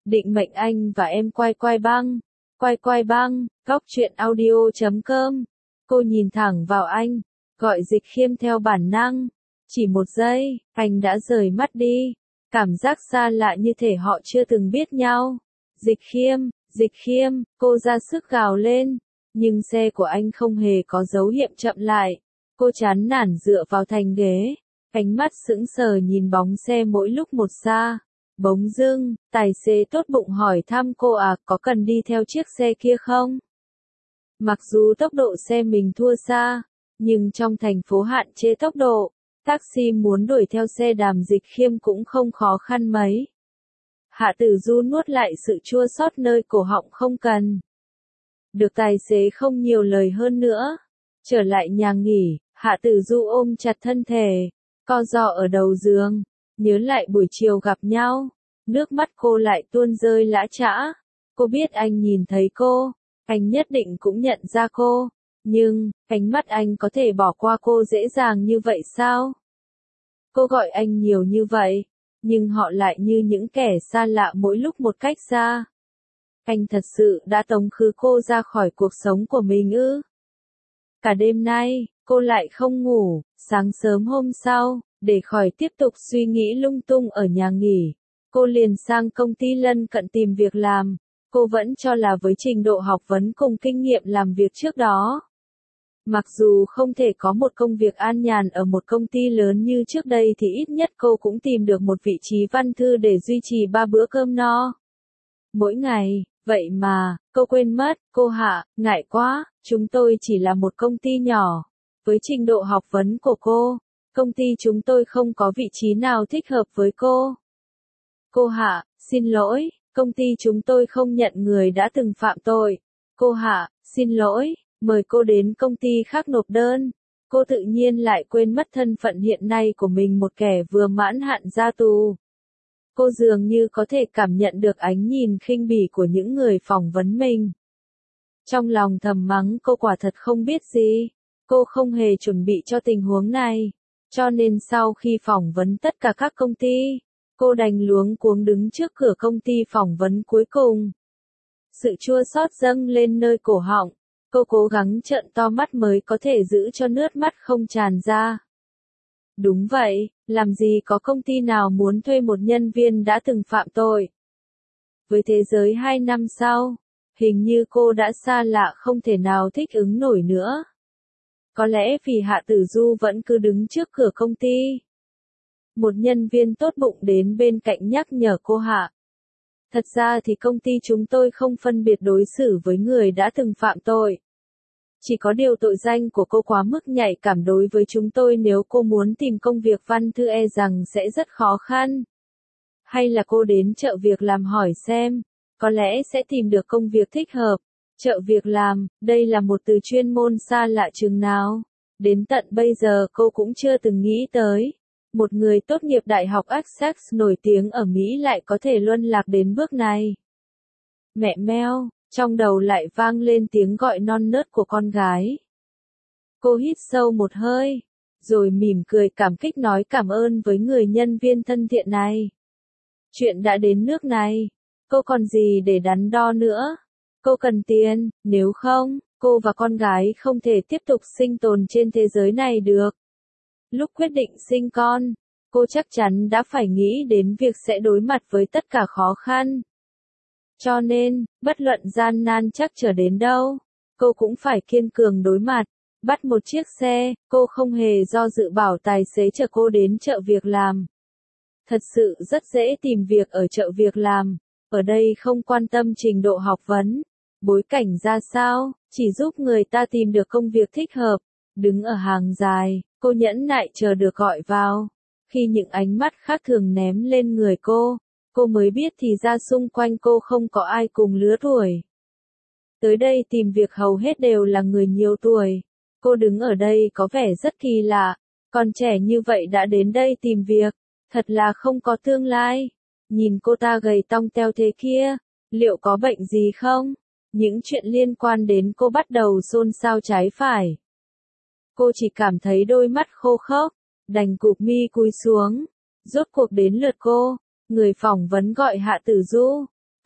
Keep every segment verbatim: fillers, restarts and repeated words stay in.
Định mệnh anh và em quay quay băng. Quay quay băng, góc truyện audio chấm com. Cô nhìn thẳng vào anh, gọi Dịch Khiêm theo bản năng. Chỉ một giây, anh đã rời mắt đi. Cảm giác xa lạ như thể họ chưa từng biết nhau. Dịch Khiêm, Dịch Khiêm, cô ra sức gào lên. Nhưng xe của anh không hề có dấu hiệu chậm lại. Cô chán nản dựa vào thành ghế. Ánh mắt sững sờ nhìn bóng xe mỗi lúc một xa. Bỗng dưng, tài xế tốt bụng hỏi thăm cô à, có cần đi theo chiếc xe kia không? Mặc dù tốc độ xe mình thua xa, nhưng trong thành phố hạn chế tốc độ, taxi muốn đuổi theo xe Đàm Dịch Khiêm cũng không khó khăn mấy. Hạ Tử Du nuốt lại sự chua xót nơi cổ họng không cần. Được tài xế không nhiều lời hơn nữa. Trở lại nhà nghỉ, Hạ Tử Du ôm chặt thân thể, co ro ở đầu giường, nhớ lại buổi chiều gặp nhau. Nước mắt cô lại tuôn rơi lã chã. Cô biết anh nhìn thấy cô, anh nhất định cũng nhận ra cô. Nhưng, ánh mắt anh có thể bỏ qua cô dễ dàng như vậy sao? Cô gọi anh nhiều như vậy, nhưng họ lại như những kẻ xa lạ mỗi lúc một cách xa. Anh thật sự đã tống khứ cô ra khỏi cuộc sống của mình ư? Cả đêm nay, cô lại không ngủ. Sáng sớm hôm sau, để khỏi tiếp tục suy nghĩ lung tung ở nhà nghỉ, cô liền sang công ty lân cận tìm việc làm. Cô vẫn cho là với trình độ học vấn cùng kinh nghiệm làm việc trước đó, mặc dù không thể có một công việc an nhàn ở một công ty lớn như trước đây thì ít nhất cô cũng tìm được một vị trí văn thư để duy trì ba bữa cơm no mỗi ngày. Vậy mà, cô quên mất, cô Hạ, ngại quá, chúng tôi chỉ là một công ty nhỏ. Với trình độ học vấn của cô, công ty chúng tôi không có vị trí nào thích hợp với cô. Cô Hạ, xin lỗi, công ty chúng tôi không nhận người đã từng phạm tội. Cô Hạ, xin lỗi, mời cô đến công ty khác nộp đơn. Cô tự nhiên lại quên mất thân phận hiện nay của mình, một kẻ vừa mãn hạn ra tù. Cô dường như có thể cảm nhận được ánh nhìn khinh bỉ của những người phỏng vấn mình. Trong lòng thầm mắng cô quả thật không biết gì. Cô không hề chuẩn bị cho tình huống này. Cho nên sau khi phỏng vấn tất cả các công ty, cô đành luống cuống đứng trước cửa công ty phỏng vấn cuối cùng. Sự chua xót dâng lên nơi cổ họng. Cô cố gắng trợn to mắt mới có thể giữ cho nước mắt không tràn ra. Đúng vậy, làm gì có công ty nào muốn thuê một nhân viên đã từng phạm tội. Với thế giới hai năm sau, hình như cô đã xa lạ không thể nào thích ứng nổi nữa. Có lẽ vì Hạ Tử Du vẫn cứ đứng trước cửa công ty. Một nhân viên tốt bụng đến bên cạnh nhắc nhở cô Hạ. Thật ra thì công ty chúng tôi không phân biệt đối xử với người đã từng phạm tội. Chỉ có điều tội danh của cô quá mức nhạy cảm đối với chúng tôi, nếu cô muốn tìm công việc văn thư e rằng sẽ rất khó khăn. Hay là cô đến chợ việc làm hỏi xem, có lẽ sẽ tìm được công việc thích hợp. Chợ việc làm, đây là một từ chuyên môn xa lạ chừng nào. Đến tận bây giờ cô cũng chưa từng nghĩ tới. Một người tốt nghiệp đại học Essex nổi tiếng ở Mỹ lại có thể luân lạc đến bước này. Mẹ meo, trong đầu lại vang lên tiếng gọi non nớt của con gái. Cô hít sâu một hơi, rồi mỉm cười cảm kích nói cảm ơn với người nhân viên thân thiện này. Chuyện đã đến nước này, cô còn gì để đắn đo nữa. Cô cần tiền, nếu không, cô và con gái không thể tiếp tục sinh tồn trên thế giới này được. Lúc quyết định sinh con, cô chắc chắn đã phải nghĩ đến việc sẽ đối mặt với tất cả khó khăn. Cho nên, bất luận gian nan chắc trở đến đâu, cô cũng phải kiên cường đối mặt. Bắt một chiếc xe, cô không hề do dự bảo tài xế chở cô đến chợ việc làm. Thật sự rất dễ tìm việc ở chợ việc làm. Ở đây không quan tâm trình độ học vấn, bối cảnh ra sao, chỉ giúp người ta tìm được công việc thích hợp. Đứng ở hàng dài, cô nhẫn nại chờ được gọi vào. Khi những ánh mắt khác thường ném lên người cô, cô mới biết thì ra xung quanh cô không có ai cùng lứa tuổi. Tới đây tìm việc hầu hết đều là người nhiều tuổi. Cô đứng ở đây có vẻ rất kỳ lạ. Còn trẻ như vậy đã đến đây tìm việc, thật là không có tương lai. Nhìn cô ta gầy tong teo thế kia, liệu có bệnh gì không? Những chuyện liên quan đến cô bắt đầu xôn xao trái phải. Cô chỉ cảm thấy đôi mắt khô khốc, đành cụp mi cúi xuống. Rốt cuộc đến lượt cô, người phỏng vấn gọi Hạ Tử Du.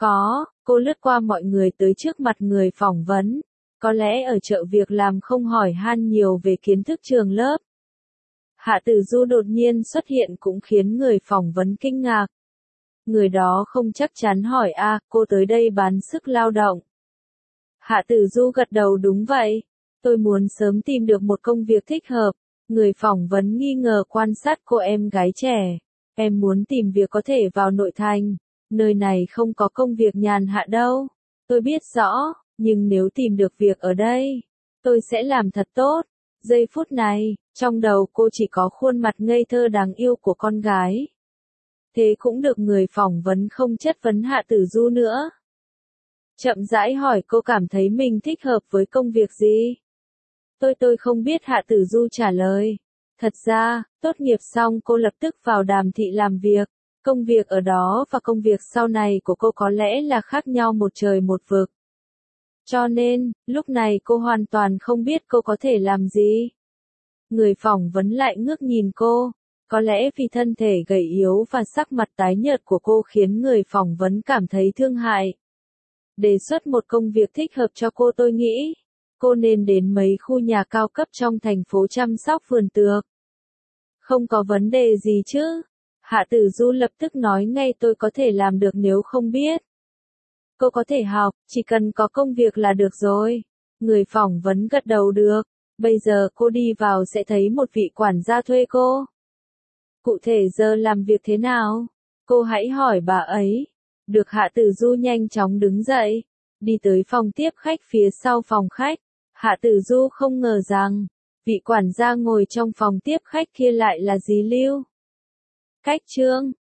Có, cô lướt qua mọi người tới trước mặt người phỏng vấn. Có lẽ ở chợ việc làm không hỏi han nhiều về kiến thức trường lớp. Hạ Tử Du đột nhiên xuất hiện cũng khiến người phỏng vấn kinh ngạc. Người đó không chắc chắn hỏi a, cô tới đây bán sức lao động. Hạ Tử Du gật đầu đúng vậy. Tôi muốn sớm tìm được một công việc thích hợp. Người phỏng vấn nghi ngờ quan sát cô em gái trẻ. Em muốn tìm việc có thể vào nội thành. Nơi này không có công việc nhàn hạ đâu. Tôi biết rõ, nhưng nếu tìm được việc ở đây, tôi sẽ làm thật tốt. Giây phút này, trong đầu cô chỉ có khuôn mặt ngây thơ đáng yêu của con gái. Thế cũng được người phỏng vấn không chất vấn Hạ Tử Du nữa. Chậm rãi hỏi cô cảm thấy mình thích hợp với công việc gì? Tôi tôi không biết Hạ Tử Du trả lời. Thật ra, tốt nghiệp xong cô lập tức vào Đàm Thị làm việc. Công việc ở đó và công việc sau này của cô có lẽ là khác nhau một trời một vực. Cho nên, lúc này cô hoàn toàn không biết cô có thể làm gì. Người phỏng vấn lại ngước nhìn cô. Có lẽ vì thân thể gầy yếu và sắc mặt tái nhợt của cô khiến người phỏng vấn cảm thấy thương hại. Đề xuất một công việc thích hợp cho cô tôi nghĩ. Cô nên đến mấy khu nhà cao cấp trong thành phố chăm sóc vườn tược. Không có vấn đề gì chứ. Hạ Tử Du lập tức nói ngay tôi có thể làm được nếu không biết. Cô có thể học, chỉ cần có công việc là được rồi. Người phỏng vấn gật đầu được. Bây giờ cô đi vào sẽ thấy một vị quản gia thuê cô. Cụ thể giờ làm việc thế nào? Cô hãy hỏi bà ấy. Được Hạ Tử Du nhanh chóng đứng dậy. Đi tới phòng tiếp khách phía sau phòng khách. Hạ Tử Du không ngờ rằng, vị quản gia ngồi trong phòng tiếp khách kia lại là dì Lưu. Cách Trương,